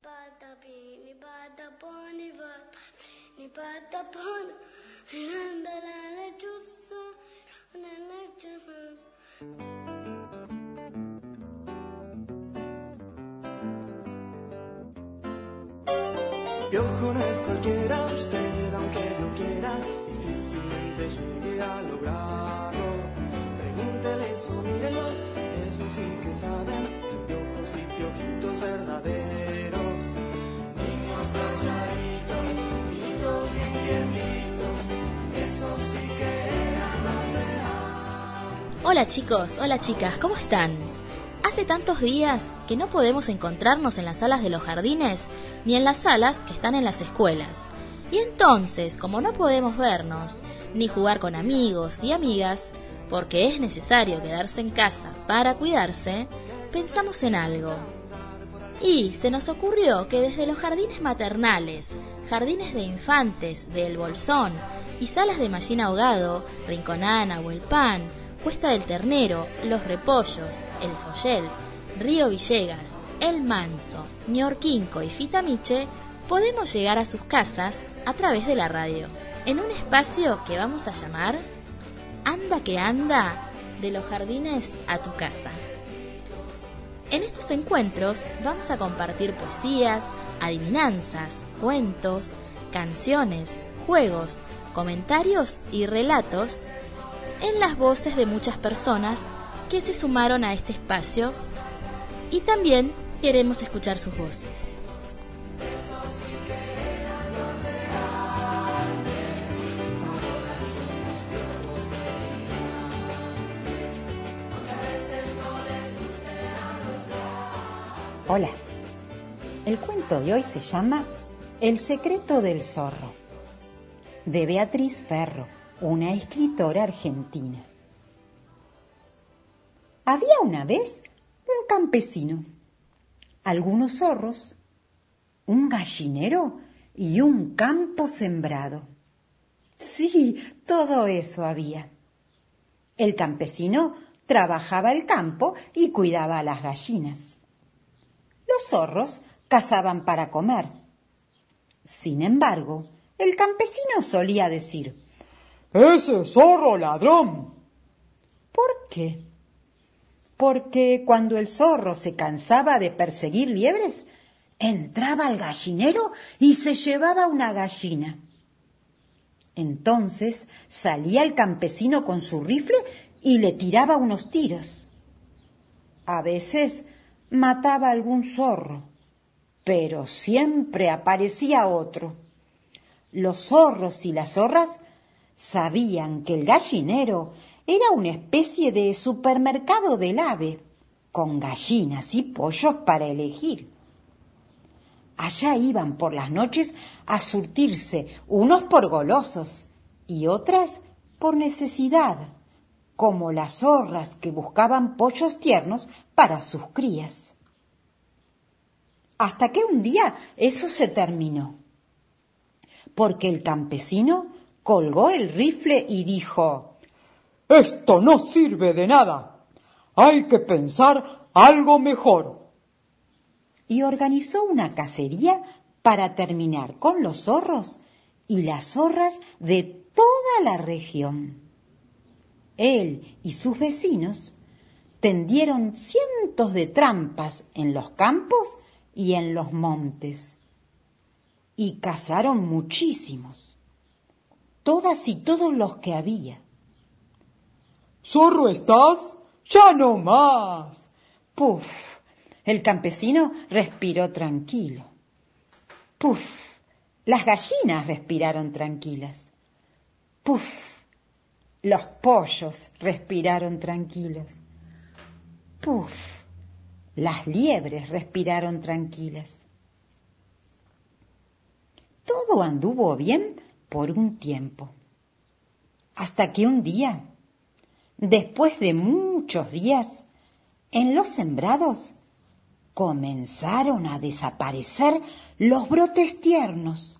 Patapini pataponi vatapini pataponi nandalale giusto nella Piojo no es cualquiera, usted aunque lo quiera, difícilmente llegue a lograrlo. Pregúntele eso, mírenlos, eso sí que saben, ser piojos y piojitos verdaderos. Niños calladitos, niñitos bien quietitos, eso sí que eran más real. Hola chicos, hola chicas, ¿cómo están? Hace tantos días que no podemos encontrarnos en las salas de los jardines ni en las salas que están en las escuelas. Y entonces, como no podemos vernos ni jugar con amigos y amigas, porque es necesario quedarse en casa para cuidarse, pensamos en algo. Y se nos ocurrió que desde los jardines maternales, jardines de infantes de El Bolsón y salas de Mallín Ahogado, Rinconana, Huelpán, Cuesta del Ternero, Los Repollos, El Follel, Río Villegas, El Manso, Ñorquinco y Fitamiche, podemos llegar a sus casas a través de la radio, en un espacio que vamos a llamar Anda que anda, de los jardines a tu casa. En estos encuentros vamos a compartir poesías, adivinanzas, cuentos, canciones, juegos, comentarios y relatos en las voces de muchas personas que se sumaron a este espacio, y también queremos escuchar sus voces. Hola, el cuento de hoy se llama El secreto del zorro, de Beatriz Ferro, una escritora argentina. Había una vez un campesino, algunos zorros, un gallinero y un campo sembrado. Sí, todo eso había. El campesino trabajaba el campo y cuidaba a las gallinas. Los zorros cazaban para comer. Sin embargo, el campesino solía decir: ¡Ese zorro ladrón! ¿Por qué? Porque cuando el zorro se cansaba de perseguir liebres, entraba al gallinero y se llevaba una gallina. Entonces salía el campesino con su rifle y le tiraba unos tiros. A veces mataba a algún zorro, pero siempre aparecía otro. Los zorros y las zorras sabían que el gallinero era una especie de supermercado del ave, con gallinas y pollos para elegir. Allá iban por las noches a surtirse, unos por golosos y otras por necesidad, como las zorras que buscaban pollos tiernos para sus crías. Hasta que un día eso se terminó, porque el campesino colgó el rifle y dijo: ¡Esto no sirve de nada! ¡Hay que pensar algo mejor! Y organizó una cacería para terminar con los zorros y las zorras de toda la región. Él y sus vecinos tendieron cientos de trampas en los campos y en los montes, y cazaron muchísimos, todas y todos los que había. ¿Zorro estás? ¡Ya no más! ¡Puf! El campesino respiró tranquilo. ¡Puf! Las gallinas respiraron tranquilas. ¡Puf! Los pollos respiraron tranquilos. ¡Puf! Las liebres respiraron tranquilas. Todo anduvo bien por un tiempo, hasta que un día, después de muchos días, en los sembrados comenzaron a desaparecer los brotes tiernos.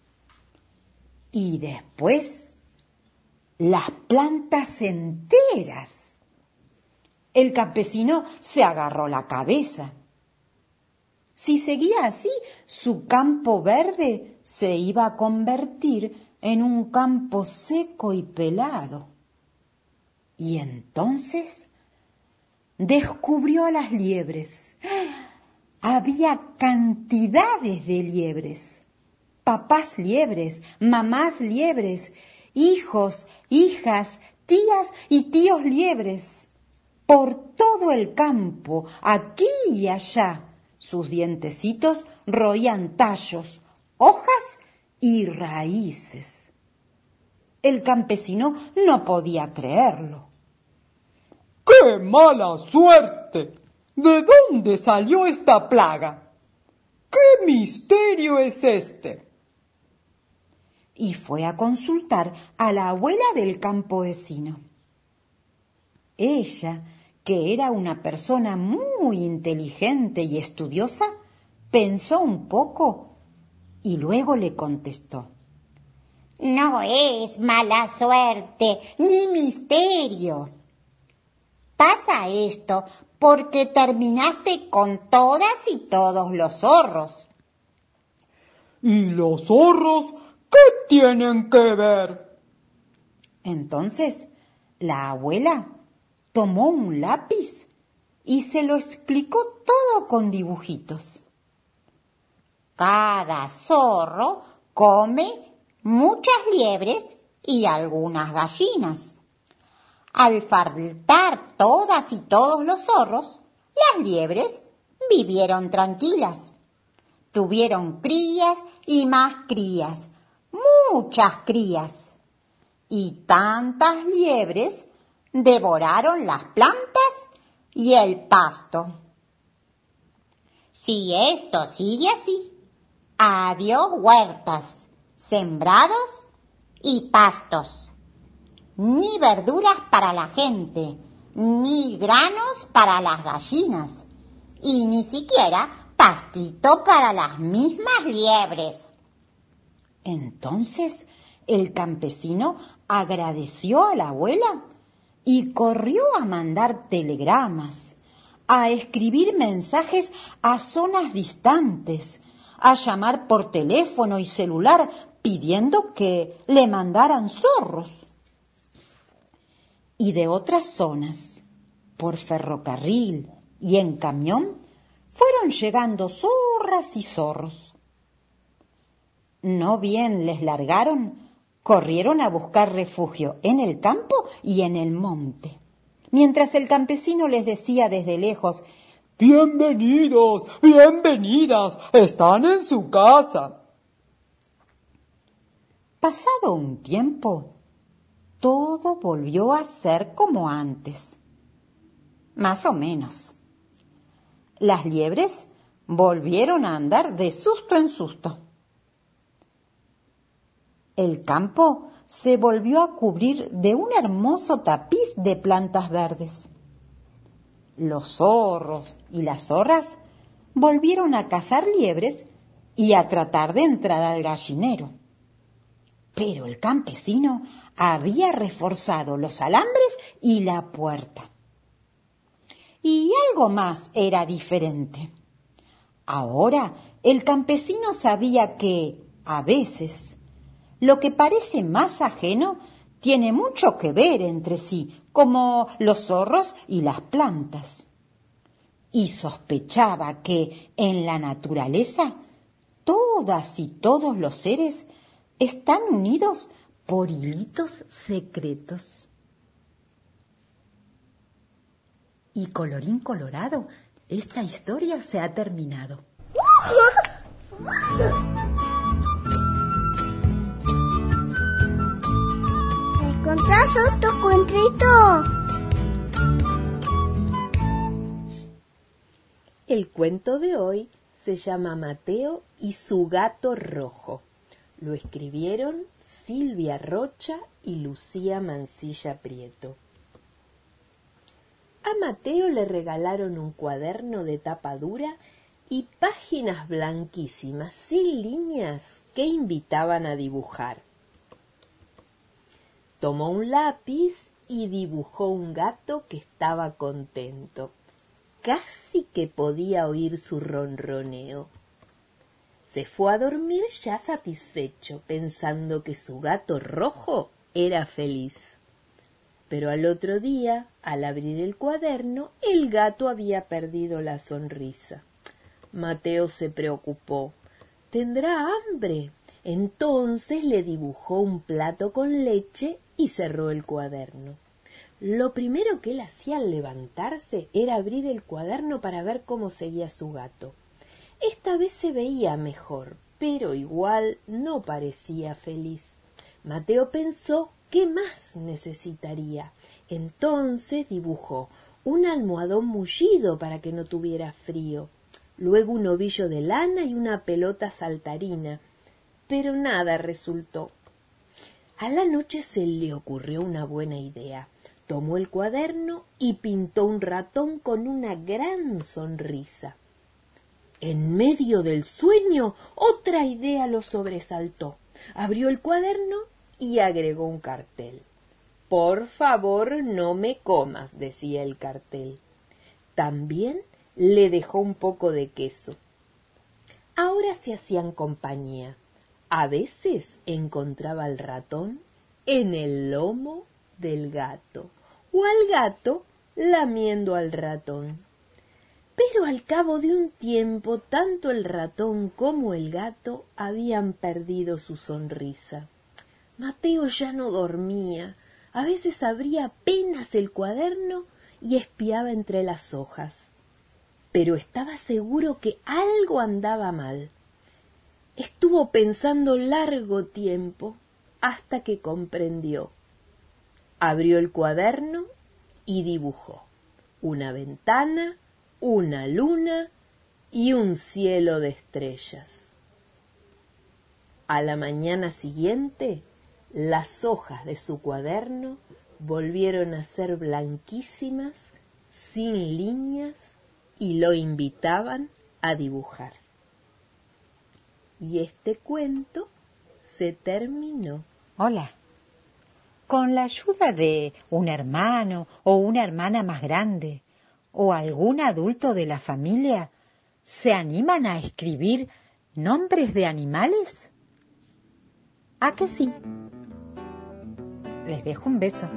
Y después, las plantas enteras. El campesino se agarró la cabeza. Si seguía así, su campo verde se iba a convertir en un campo seco y pelado. Y entonces descubrió a las liebres. Había cantidades de liebres. Papás liebres, mamás liebres, hijos, hijas, tías y tíos liebres. Por todo el campo, aquí y allá, sus dientecitos roían tallos, hojas y raíces. El campesino no podía creerlo. ¡Qué mala suerte! ¿De dónde salió esta plaga? ¿Qué misterio es este? Y fue a consultar a la abuela del campo vecino. Ella, que era una persona muy inteligente y estudiosa, pensó un poco y luego le contestó: No es mala suerte ni misterio. Pasa esto porque terminaste con todas y todos los zorros. ¿Y los zorros qué tienen que ver? Entonces la abuela tomó un lápiz y se lo explicó todo con dibujitos. Cada zorro come muchas liebres y algunas gallinas. Al faltar todas y todos los zorros, las liebres vivieron tranquilas. Tuvieron crías y más crías, muchas crías. Y tantas liebres devoraron las plantas y el pasto. Si esto sigue así, adiós huertas, sembrados y pastos. Ni verduras para la gente, ni granos para las gallinas, y ni siquiera pastito para las mismas liebres. Entonces el campesino agradeció a la abuela y corrió a mandar telegramas, a escribir mensajes a zonas distantes, a llamar por teléfono y celular pidiendo que le mandaran zorros. Y de otras zonas, por ferrocarril y en camión, fueron llegando zorras y zorros. No bien les largaron, corrieron a buscar refugio en el campo y en el monte, mientras el campesino les decía desde lejos: Bienvenidos, bienvenidas, están en su casa. Pasado un tiempo, todo volvió a ser como antes. Más o menos. Las liebres volvieron a andar de susto en susto. El campo se volvió a cubrir de un hermoso tapiz de plantas verdes. Los zorros y las zorras volvieron a cazar liebres y a tratar de entrar al gallinero. Pero el campesino había reforzado los alambres y la puerta. Y algo más era diferente. Ahora el campesino sabía que, a veces, lo que parece más ajeno tiene mucho que ver entre sí, como los zorros y las plantas. Y sospechaba que en la naturaleza todas y todos los seres están unidos por hilitos secretos. Y colorín colorado, esta historia se ha terminado. ¿Encontrás otro cuentito? El cuento de hoy se llama Mateo y su gato rojo. Lo escribieron Silvia Rocha y Lucía Mancilla Prieto. A Mateo le regalaron un cuaderno de tapa dura y páginas blanquísimas, sin líneas, que invitaban a dibujar. Tomó un lápiz y dibujó un gato que estaba contento. casi que podía oír su ronroneo. Se fue a dormir ya satisfecho, pensando que su gato rojo era feliz. Pero al otro día, al abrir el cuaderno, el gato había perdido la sonrisa. Mateo se preocupó. ¿Tendrá hambre? Entonces le dibujó un plato con leche y cerró el cuaderno. Lo primero que él hacía al levantarse era abrir el cuaderno para ver cómo seguía su gato. Esta vez se veía mejor, pero igual no parecía feliz. Mateo pensó ¿qué más necesitaría? Entonces dibujó un almohadón mullido para que no tuviera frío, luego un ovillo de lana y una pelota saltarina, pero nada resultó. A la noche se le ocurrió una buena idea. Tomó el cuaderno y pintó un ratón con una gran sonrisa. En medio del sueño, otra idea lo sobresaltó. Abrió el cuaderno y agregó un cartel. «Por favor, no me comas», decía el cartel. También le dejó un poco de queso. Ahora se hacían compañía. A veces encontraba al ratón en el lomo del gato o al gato lamiendo al ratón. Pero al cabo de un tiempo, tanto el ratón como el gato habían perdido su sonrisa. Mateo ya no dormía. A veces abría apenas el cuaderno y espiaba entre las hojas. Pero estaba seguro que algo andaba mal. Estuvo pensando largo tiempo hasta que comprendió. Abrió el cuaderno y dibujó una ventana, una luna y un cielo de estrellas. A la mañana siguiente, las hojas de su cuaderno volvieron a ser blanquísimas, sin líneas, y lo invitaban a dibujar. Y este cuento se terminó. Hola. Con la ayuda de un hermano o una hermana más grande o algún adulto de la familia, ¿se animan a escribir nombres de animales? ¿A que sí? Les dejo un beso.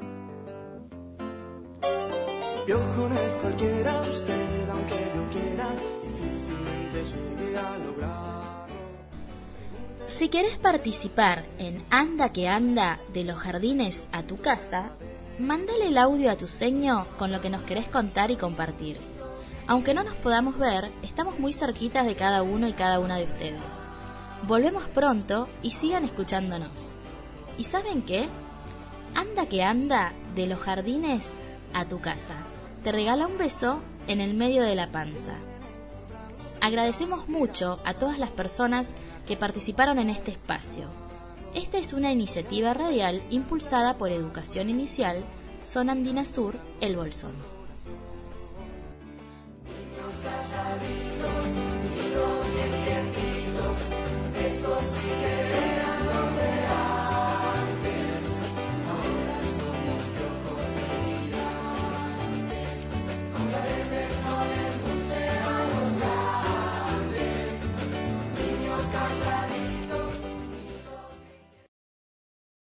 Piojo no es cualquiera, usted aunque lo quiera, difícilmente llegue a lograrlo. Si querés participar en Anda que Anda de los jardines a tu casa, mándale el audio a tu seño con lo que nos querés contar y compartir. Aunque no nos podamos ver, estamos muy cerquitas de cada uno y cada una de ustedes. Volvemos pronto y sigan escuchándonos. ¿Y saben qué? Anda que Anda de los jardines a tu casa te regala un beso en el medio de la panza. Agradecemos mucho a todas las personas que participaron en este espacio. Esta es una iniciativa radial impulsada por Educación Inicial, Zona Andina Sur, El Bolsón.